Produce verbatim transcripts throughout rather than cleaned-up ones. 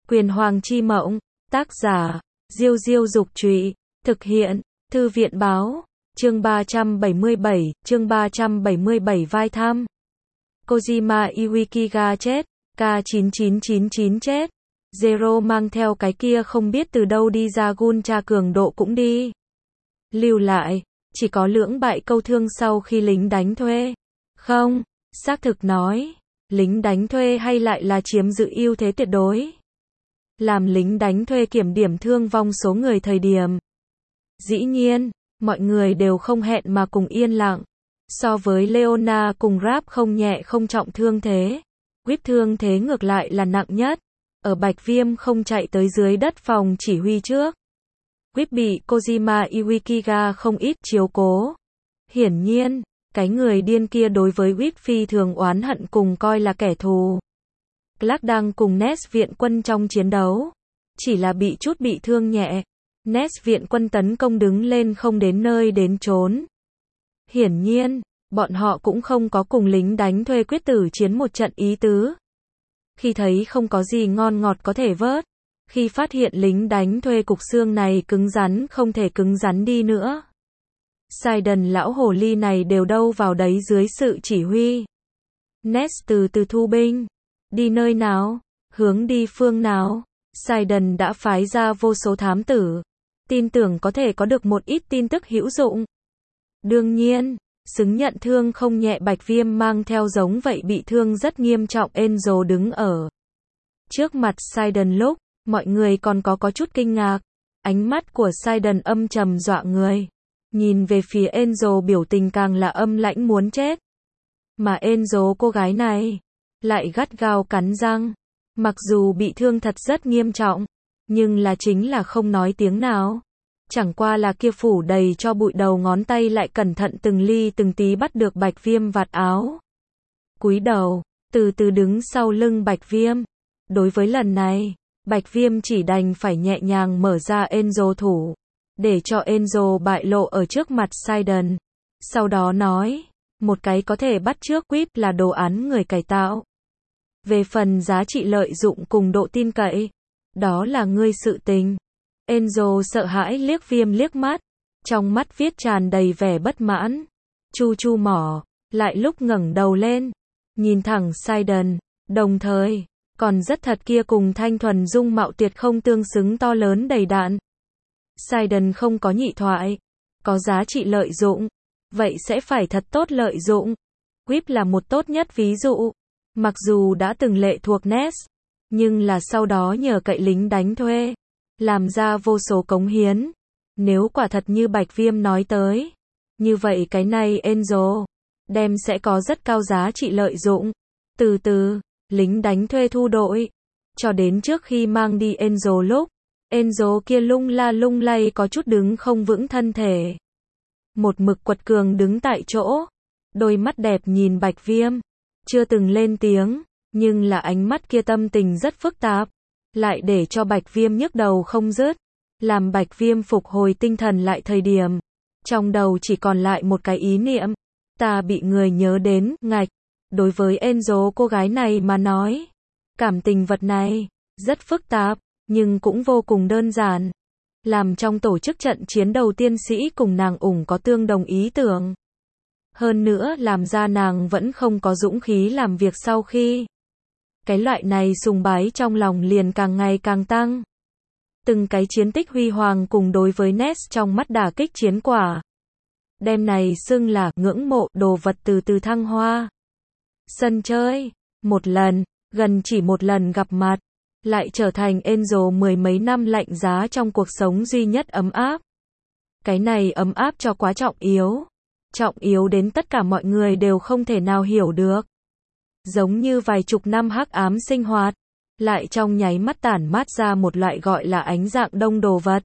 Quyền Hoàng chi mộng, tác giả, Diêu Diêu Dục Trụy, thực hiện, Thư viện Báo, chương ba trăm bảy mươi bảy, chương ba trăm bảy mươi bảy vai thăm. Kojima Iwaikiga chết, K chín chín chín chín chết, Zero mang theo cái kia không biết từ đâu đi ra gun tra cường độ cũng đi. Lưu lại, chỉ có lưỡng bại câu thương sau khi lính đánh thuê. Không, xác thực nói, lính đánh thuê hay lại là chiếm giữ ưu thế tuyệt đối. Làm lính đánh thuê kiểm điểm thương vong số người thời điểm. Dĩ nhiên, mọi người đều không hẹn mà cùng yên lặng. So với Leona cùng Rap không nhẹ không trọng thương thế. Whip thương thế ngược lại là nặng nhất. Ở Bạch Viêm không chạy tới dưới đất phòng chỉ huy trước. Whip bị Kojima Iwaikiga không ít chiếu cố. Hiển nhiên, cái người điên kia đối với Whip phi thường oán hận cùng coi là kẻ thù. Clark đang cùng Ness viện quân trong chiến đấu. Chỉ là bị chút bị thương nhẹ. Ness viện quân tấn công đứng lên không đến nơi đến chốn. Hiển nhiên, bọn họ cũng không có cùng lính đánh thuê quyết tử chiến một trận ý tứ. Khi thấy không có gì ngon ngọt có thể vớt. Khi phát hiện lính đánh thuê cục xương này cứng rắn không thể cứng rắn đi nữa. Sidon lão hồ ly này đều đâu vào đấy dưới sự chỉ huy. Ness từ từ thu binh. Đi nơi nào? Hướng đi phương nào? Sidon đã phái ra vô số thám tử. Tin tưởng có thể có được một ít tin tức hữu dụng. Đương nhiên, xứng nhận thương không nhẹ Bạch Viêm mang theo giống vậy bị thương rất nghiêm trọng Enzo đứng ở trước mặt Sidon lúc, mọi người còn có có chút kinh ngạc. Ánh mắt của Sidon âm trầm dọa người. Nhìn về phía Enzo biểu tình càng là âm lãnh muốn chết. Mà Enzo cô gái này lại gắt gao cắn răng. Mặc dù bị thương thật rất nghiêm trọng, nhưng là chính là không nói tiếng nào. Chẳng qua là kia phủ đầy cho bụi đầu ngón tay lại cẩn thận từng ly từng tí bắt được Bạch Viêm vạt áo. Cúi đầu, từ từ đứng sau lưng Bạch Viêm. Đối với lần này, Bạch Viêm chỉ đành phải nhẹ nhàng mở ra Enzo thủ, để cho Enzo bại lộ ở trước mặt Sidon. Sau đó nói, một cái có thể bắt chước Whip là đồ án người cải tạo. Về phần giá trị lợi dụng cùng độ tin cậy, đó là ngươi sự tình. Enzo sợ hãi liếc Viêm liếc mắt, trong mắt viết tràn đầy vẻ bất mãn. Chu chu mỏ, lại lúc ngẩng đầu lên, nhìn thẳng Sidon, đồng thời, còn rất thật kia cùng thanh thuần dung mạo tuyệt không tương xứng to lớn đầy đạn. Sidon không có nhị thoại, có giá trị lợi dụng, vậy sẽ phải thật tốt lợi dụng. Whip là một tốt nhất ví dụ. Mặc dù đã từng lệ thuộc Ness, nhưng là sau đó nhờ cậy lính đánh thuê, làm ra vô số cống hiến. Nếu quả thật như Bạch Viêm nói tới, như vậy cái này Enzo đem sẽ có rất cao giá trị lợi dụng. Từ từ, lính đánh thuê thu đội, cho đến trước khi mang đi Enzo lúc, Enzo kia lung la lung lay có chút đứng không vững thân thể. Một mực quật cường đứng tại chỗ, đôi mắt đẹp nhìn Bạch Viêm. Chưa từng lên tiếng, nhưng là ánh mắt kia tâm tình rất phức tạp, lại để cho Bạch Viêm nhức đầu không dứt. Làm Bạch Viêm phục hồi tinh thần lại thời điểm, trong đầu chỉ còn lại một cái ý niệm, ta bị người nhớ đến, ngạch. Đối với Enzo cô gái này mà nói, cảm tình vật này, rất phức tạp, nhưng cũng vô cùng đơn giản. Làm trong tổ chức trận chiến đầu tiên sĩ cùng nàng ủng có tương đồng ý tưởng. Hơn nữa làm ra nàng vẫn không có dũng khí làm việc sau khi. Cái loại này sùng bái trong lòng liền càng ngày càng tăng. Từng cái chiến tích huy hoàng cùng đối với Ness trong mắt đả kích chiến quả. Đêm này xưng là ngưỡng mộ đồ vật từ từ thăng hoa. Sân chơi, một lần, gần chỉ một lần gặp mặt, lại trở thành Enzo mười mấy năm lạnh giá trong cuộc sống duy nhất ấm áp. Cái này ấm áp cho quá trọng yếu. Trọng yếu đến tất cả mọi người đều không thể nào hiểu được. Giống như vài chục năm hắc ám sinh hoạt, lại trong nháy mắt tản mát ra một loại gọi là ánh dạng đông đồ vật.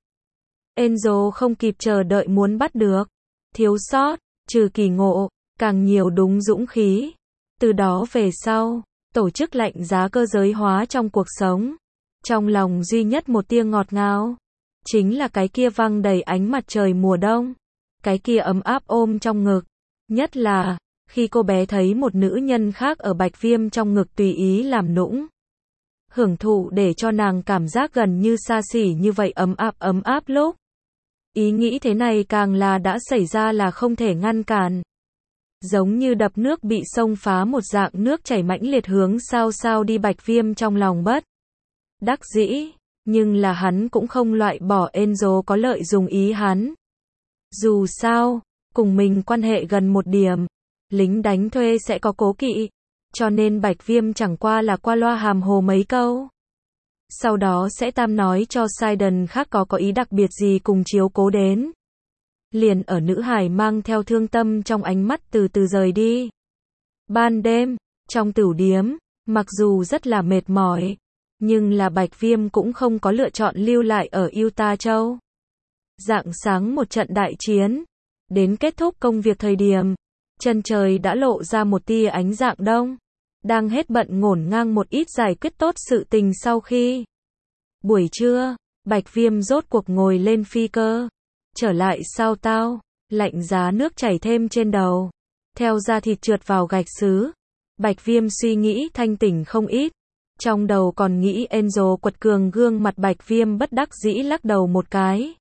Enzo không kịp chờ đợi muốn bắt được. Thiếu sót, trừ kỳ ngộ, càng nhiều đúng dũng khí. Từ đó về sau, tổ chức lạnh giá cơ giới hóa trong cuộc sống. Trong lòng duy nhất một tia ngọt ngào, chính là cái kia văng đầy ánh mặt trời mùa đông. Cái kia ấm áp ôm trong ngực. Nhất là, khi cô bé thấy một nữ nhân khác ở Bạch Viêm trong ngực tùy ý làm nũng. hưởng thụ để cho nàng cảm giác gần như xa xỉ như vậy ấm áp ấm áp lúc. Ý nghĩ thế này càng là đã xảy ra là không thể ngăn cản. Giống như đập nước bị xông phá một dạng nước chảy mãnh liệt hướng sao sao đi Bạch Viêm trong lòng bất đắc dĩ, nhưng là hắn cũng không loại bỏ Enzo có lợi dùng ý hắn. Dù sao, cùng mình quan hệ gần một điểm, lính đánh thuê sẽ có cố kỵ, cho nên Bạch Viêm chẳng qua là qua loa hàm hồ mấy câu. Sau đó sẽ tam nói cho Sidon khác có có ý đặc biệt gì cùng chiếu cố đến. Liền ở nữ hải mang theo thương tâm trong ánh mắt từ từ rời đi. Ban đêm, trong tửu điếm, mặc dù rất là mệt mỏi, nhưng là Bạch Viêm cũng không có lựa chọn lưu lại ở Utah Châu. Rạng sáng một trận đại chiến, đến kết thúc công việc thời điểm, chân trời đã lộ ra một tia ánh rạng đông, đang hết bận ngổn ngang một ít giải quyết tốt sự tình sau khi. Buổi trưa, Bạch Viêm rốt cuộc ngồi lên phi cơ, trở lại sao tao, lạnh giá nước chảy thêm trên đầu, theo da thịt trượt vào gạch xứ. Bạch Viêm suy nghĩ thanh tỉnh không ít, trong đầu còn nghĩ Enzo quật cường gương mặt. Bạch Viêm bất đắc dĩ lắc đầu một cái.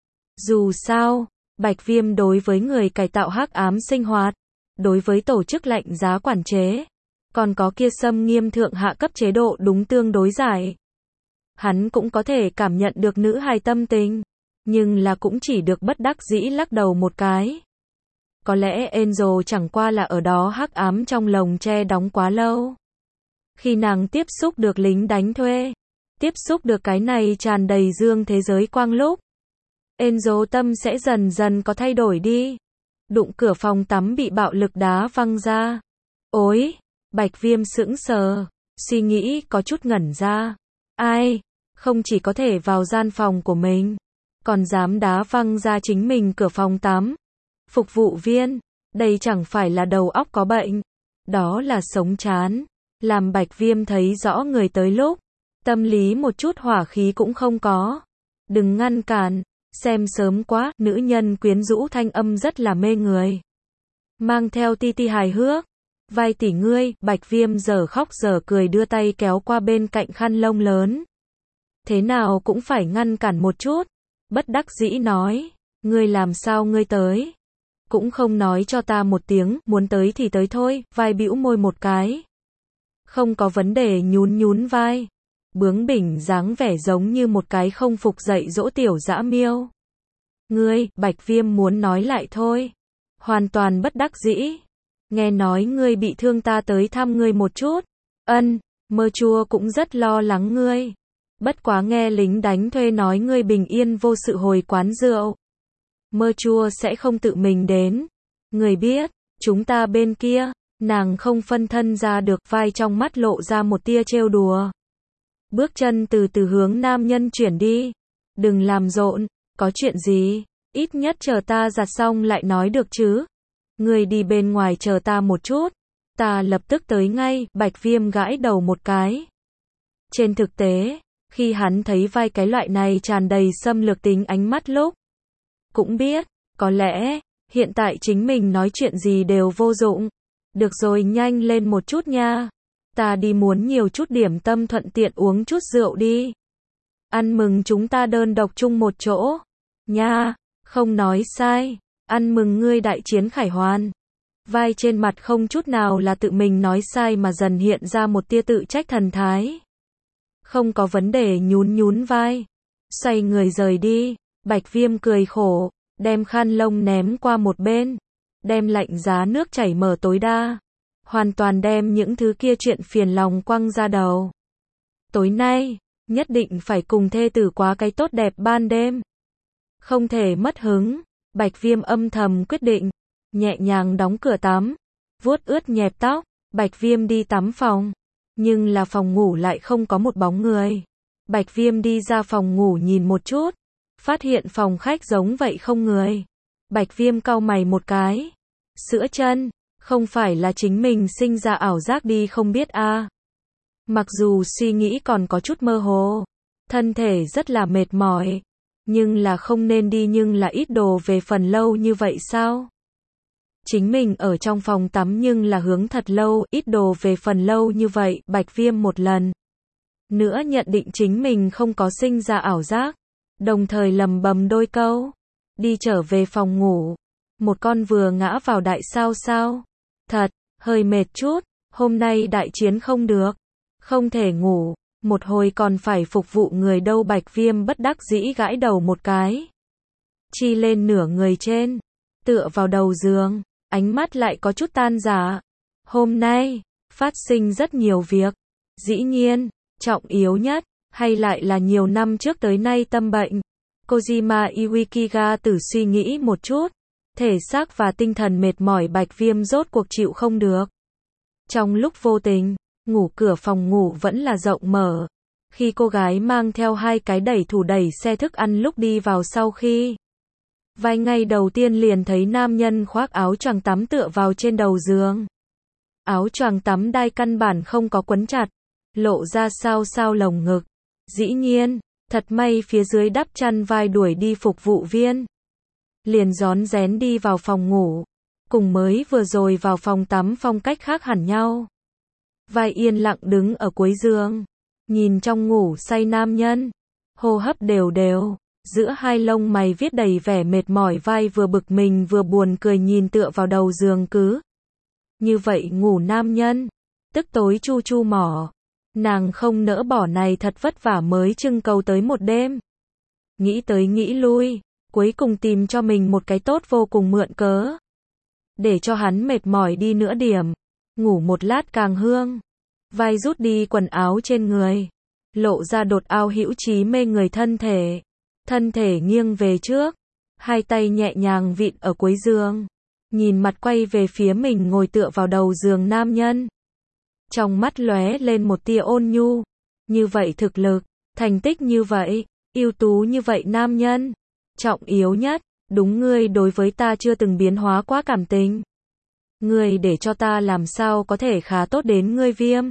Dù sao, Bạch Viêm đối với người cải tạo hắc ám sinh hoạt, đối với tổ chức lạnh giá quản chế, còn có kia xâm nghiêm thượng hạ cấp chế độ đúng tương đối giải. Hắn cũng có thể cảm nhận được nữ hài tâm tình, nhưng là cũng chỉ được bất đắc dĩ lắc đầu một cái. Có lẽ Enzo chẳng qua là ở đó hắc ám trong lồng tre đóng quá lâu. Khi nàng tiếp xúc được lính đánh thuê, tiếp xúc được cái này tràn đầy dương thế giới quang lúc, Enzo tâm sẽ dần dần có thay đổi đi. Đụng cửa phòng tắm bị bạo lực đá văng ra. Ôi, Bạch Viêm sững sờ, suy nghĩ có chút ngẩn ra. Ai, không chỉ có thể vào gian phòng của mình, còn dám đá văng ra chính mình cửa phòng tắm. Phục vụ viên, đây chẳng phải là đầu óc có bệnh, đó là sống chán. Làm Bạch Viêm thấy rõ người tới lúc, tâm lý một chút hỏa khí cũng không có. Đừng ngăn cản, xem sớm quá. Nữ nhân quyến rũ thanh âm rất là mê người, mang theo ti ti hài hước. Vai tỷ ngươi. Bạch Viêm giờ khóc giờ cười đưa tay kéo qua bên cạnh khăn lông lớn. Thế nào cũng phải ngăn cản một chút. Bất đắc dĩ nói, ngươi làm sao ngươi tới, cũng không nói cho ta một tiếng, muốn tới thì tới thôi. Vai bĩu môi một cái, không có vấn đề, nhún nhún vai, bướng bỉnh dáng vẻ giống như một cái không phục dạy dỗ tiểu dã miêu. Ngươi, Bạch Viêm muốn nói lại thôi, hoàn toàn bất đắc dĩ. Nghe nói ngươi bị thương, ta tới thăm ngươi một chút. Ân, Mơ Chua cũng rất lo lắng ngươi. Bất quá nghe lính đánh thuê nói ngươi bình yên vô sự hồi quán rượu, Mơ Chua sẽ không tự mình đến. Người biết, chúng ta bên kia, nàng không phân thân ra được. Vai trong mắt lộ ra một tia trêu đùa. Bước chân từ từ hướng nam nhân chuyển đi. Đừng làm rộn, có chuyện gì, ít nhất chờ ta giặt xong lại nói được chứ. Người đi bên ngoài chờ ta một chút, ta lập tức tới ngay. Bạch Viêm gãi đầu một cái. Trên thực tế, khi hắn thấy vai cái loại này tràn đầy xâm lược tính ánh mắt lúc, cũng biết, có lẽ, hiện tại chính mình nói chuyện gì đều vô dụng. Được rồi, nhanh lên một chút nha. Ta đi muốn nhiều chút điểm tâm, thuận tiện uống chút rượu đi. Ăn mừng chúng ta đơn độc chung một chỗ. Nha, không nói sai. Ăn mừng ngươi đại chiến khải hoàn. Vai trên mặt không chút nào là tự mình nói sai mà dần hiện ra một tia tự trách thần thái. Không có vấn đề, nhún nhún vai, xoay người rời đi. Bạch Viêm cười khổ, đem khăn lông ném qua một bên, đem lạnh giá nước chảy mở tối đa, hoàn toàn đem những thứ kia chuyện phiền lòng quăng ra đầu. Tối nay, nhất định phải cùng thê tử quá cái tốt đẹp ban đêm. Không thể mất hứng. Bạch Viêm âm thầm quyết định, nhẹ nhàng đóng cửa tắm, vuốt ướt nhẹp tóc. Bạch Viêm đi tắm phòng, nhưng là phòng ngủ lại không có một bóng người. Bạch Viêm đi ra phòng ngủ nhìn một chút, phát hiện phòng khách giống vậy không người. Bạch Viêm cau mày một cái, sữa chân, không phải là chính mình sinh ra ảo giác đi không biết a. À. Mặc dù suy nghĩ còn có chút mơ hồ, thân thể rất là mệt mỏi, nhưng là không nên đi. Nhưng là ít đồ về phần lâu như vậy sao? Chính mình ở trong phòng tắm nhưng là hướng thật lâu, ít đồ về phần lâu như vậy. Bạch Viêm một lần nữa nhận định chính mình không có sinh ra ảo giác, đồng thời lầm bầm đôi câu. Đi trở về phòng ngủ, một con vừa ngã vào đại sao sao. Thật, hơi mệt chút, hôm nay đại chiến không được, không thể ngủ, một hồi còn phải phục vụ người đâu. Bạch Viêm bất đắc dĩ gãi đầu một cái. Chi lên nửa người trên, tựa vào đầu giường, ánh mắt lại có chút tan rã. Hôm nay, phát sinh rất nhiều việc, dĩ nhiên, trọng yếu nhất, hay lại là nhiều năm trước tới nay tâm bệnh. Kojima Iwaikiga tự suy nghĩ một chút, thể xác và tinh thần mệt mỏi. Bạch Viêm rốt cuộc chịu không được. Trong lúc vô tình, ngủ cửa phòng ngủ vẫn là rộng mở. Khi cô gái mang theo hai cái đẩy thủ đẩy xe thức ăn lúc đi vào sau khi vài ngày đầu tiên liền thấy nam nhân khoác áo choàng tắm tựa vào trên đầu giường. Áo choàng tắm đai căn bản không có quấn chặt, lộ ra sao sao lồng ngực. Dĩ nhiên, thật may phía dưới đắp chăn vai đuổi đi phục vụ viên. Liền rón rén đi vào phòng ngủ, cùng mới vừa rồi vào phòng tắm phong cách khác hẳn nhau. Vai yên lặng đứng ở cuối giường, nhìn trong ngủ say nam nhân, hô hấp đều đều, giữa hai lông mày viết đầy vẻ mệt mỏi. Vai vừa bực mình vừa buồn cười nhìn tựa vào đầu giường cứ như vậy ngủ nam nhân, tức tối chu chu mỏ. Nàng không nỡ bỏ này thật vất vả mới trưng cầu tới một đêm. Nghĩ tới nghĩ lui, cuối cùng tìm cho mình một cái tốt vô cùng mượn cớ. Để cho hắn mệt mỏi đi nữa điểm, ngủ một lát càng hương. Vai rút đi quần áo trên người, lộ ra đột ao hữu trí mê người thân thể. Thân thể nghiêng về trước, hai tay nhẹ nhàng vịn ở cuối giường, nhìn mặt quay về phía mình ngồi tựa vào đầu giường nam nhân. Trong mắt lóe lên một tia ôn nhu. Như vậy thực lực, thành tích như vậy, ưu tú như vậy nam nhân. Trọng yếu nhất, đúng ngươi đối với ta chưa từng biến hóa quá cảm tình. Ngươi để cho ta làm sao có thể khá tốt đến ngươi Viêm.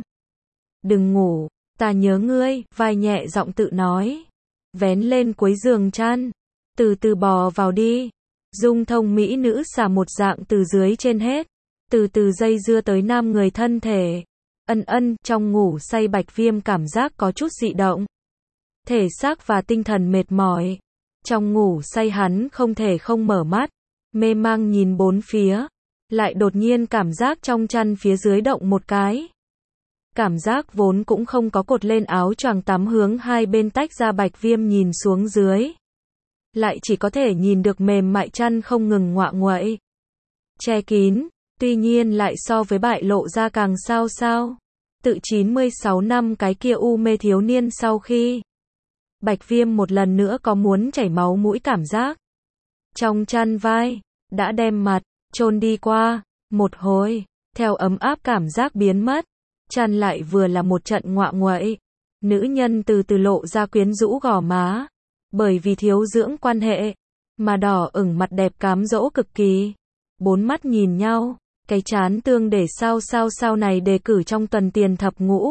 Đừng ngủ, ta nhớ ngươi, vai nhẹ giọng tự nói. Vén lên cuối giường chăn, từ từ bò vào đi. Dung thông mỹ nữ xả một dạng từ dưới trên hết, từ từ dây dưa tới nam người thân thể. Ân ân, trong ngủ say Bạch Viêm cảm giác có chút dị động. Thể xác và tinh thần mệt mỏi. Trong ngủ say hắn không thể không mở mắt, mê mang nhìn bốn phía, lại đột nhiên cảm giác trong chăn phía dưới động một cái. Cảm giác vốn cũng không có cột lên áo choàng tắm hướng hai bên tách ra. Bạch Viêm nhìn xuống dưới, lại chỉ có thể nhìn được mềm mại chăn không ngừng ngoạ nguậy, che kín, tuy nhiên lại so với bại lộ ra càng sao sao. Tự chín mươi sáu năm cái kia u mê thiếu niên sau khi Bạch Viêm một lần nữa có muốn chảy máu mũi cảm giác. Trong chăn vai, đã đem mặt, chôn đi qua, một hồi, theo ấm áp cảm giác biến mất, chăn lại vừa là một trận ngoạ nguậy. Nữ nhân từ từ lộ ra quyến rũ gò má, bởi vì thiếu dưỡng quan hệ, mà đỏ ửng mặt đẹp cám dỗ cực kỳ. Bốn mắt nhìn nhau, cái chán tương để sao sao sao này đề cử trong tuần tiền thập ngũ.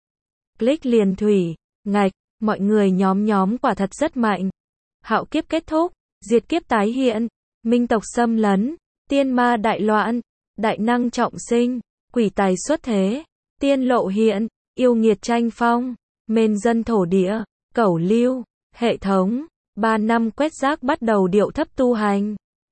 Click liền thủy, ngạch, mọi người nhóm nhóm quả thật rất mạnh. Hạo kiếp kết thúc, diệt kiếp tái hiện, minh tộc xâm lấn, tiên ma đại loạn, đại năng trọng sinh, quỷ tài xuất thế, tiên lộ hiện, yêu nghiệt tranh phong, mên dân thổ địa, cẩu lưu, hệ thống, ba năm quét rác bắt đầu điệu thấp tu hành.